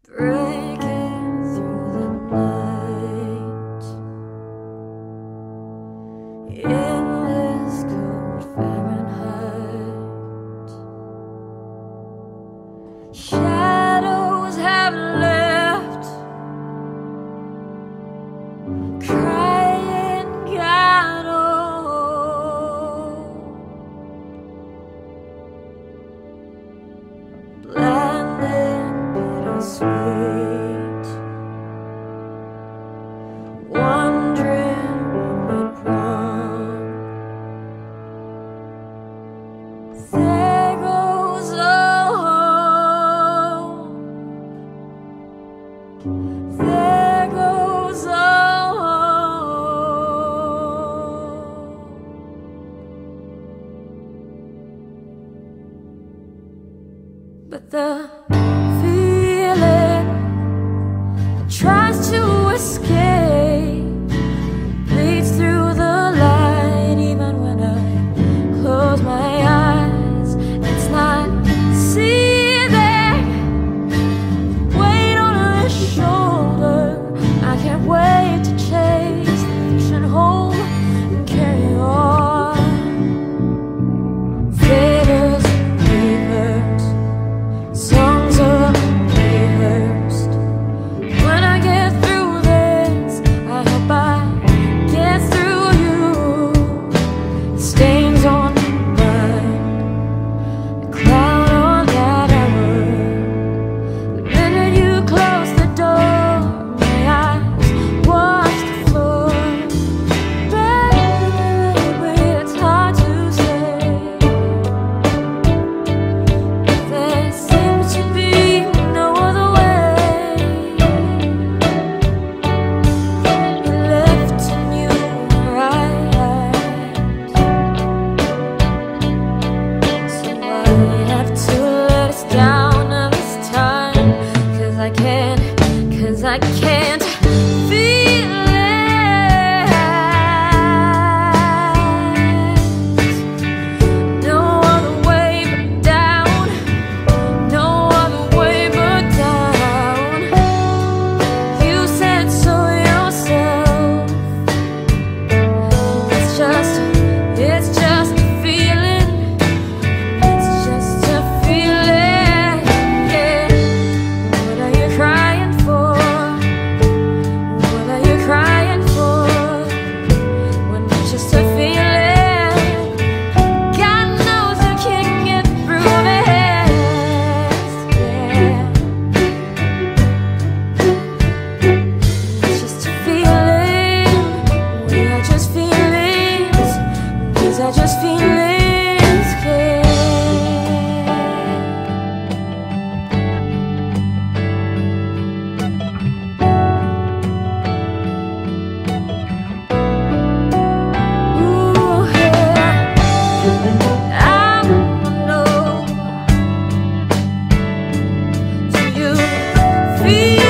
Breaking through the night in this cold Fahrenheit. Shadows have left, crying God old, bland and bittersweet, wondering what went wrong. There goes all hope, there goes all hope. But the feeling that tries to escape bleeds through the light. Even when I close my eyes, it's not seething. Weight on his shoulder, I can't wait to chase the fiction home and carry on. Faders, reversed, songs are rehearsed. When I get through this, I hope I get through you. Stains on my mind, a cloud on that hour. The minute you close the door, my eyes wash the floor. Baby, it's hard to say, but there seems to be no other way. You're left to you where I am, so I have to let us down this time. 'Cause I can't feel it. No other way but down, no other way but down. You said so yourself. It's just a feeling. It's just a feeling. Yeah. What are you crying for? What are you crying for? When it's just a feeling. God knows you can't get through this. Yeah. It's just a feeling. We are just feelings. These are just feelings. Yeah. Ooh, yeah. I wanna know, do you feel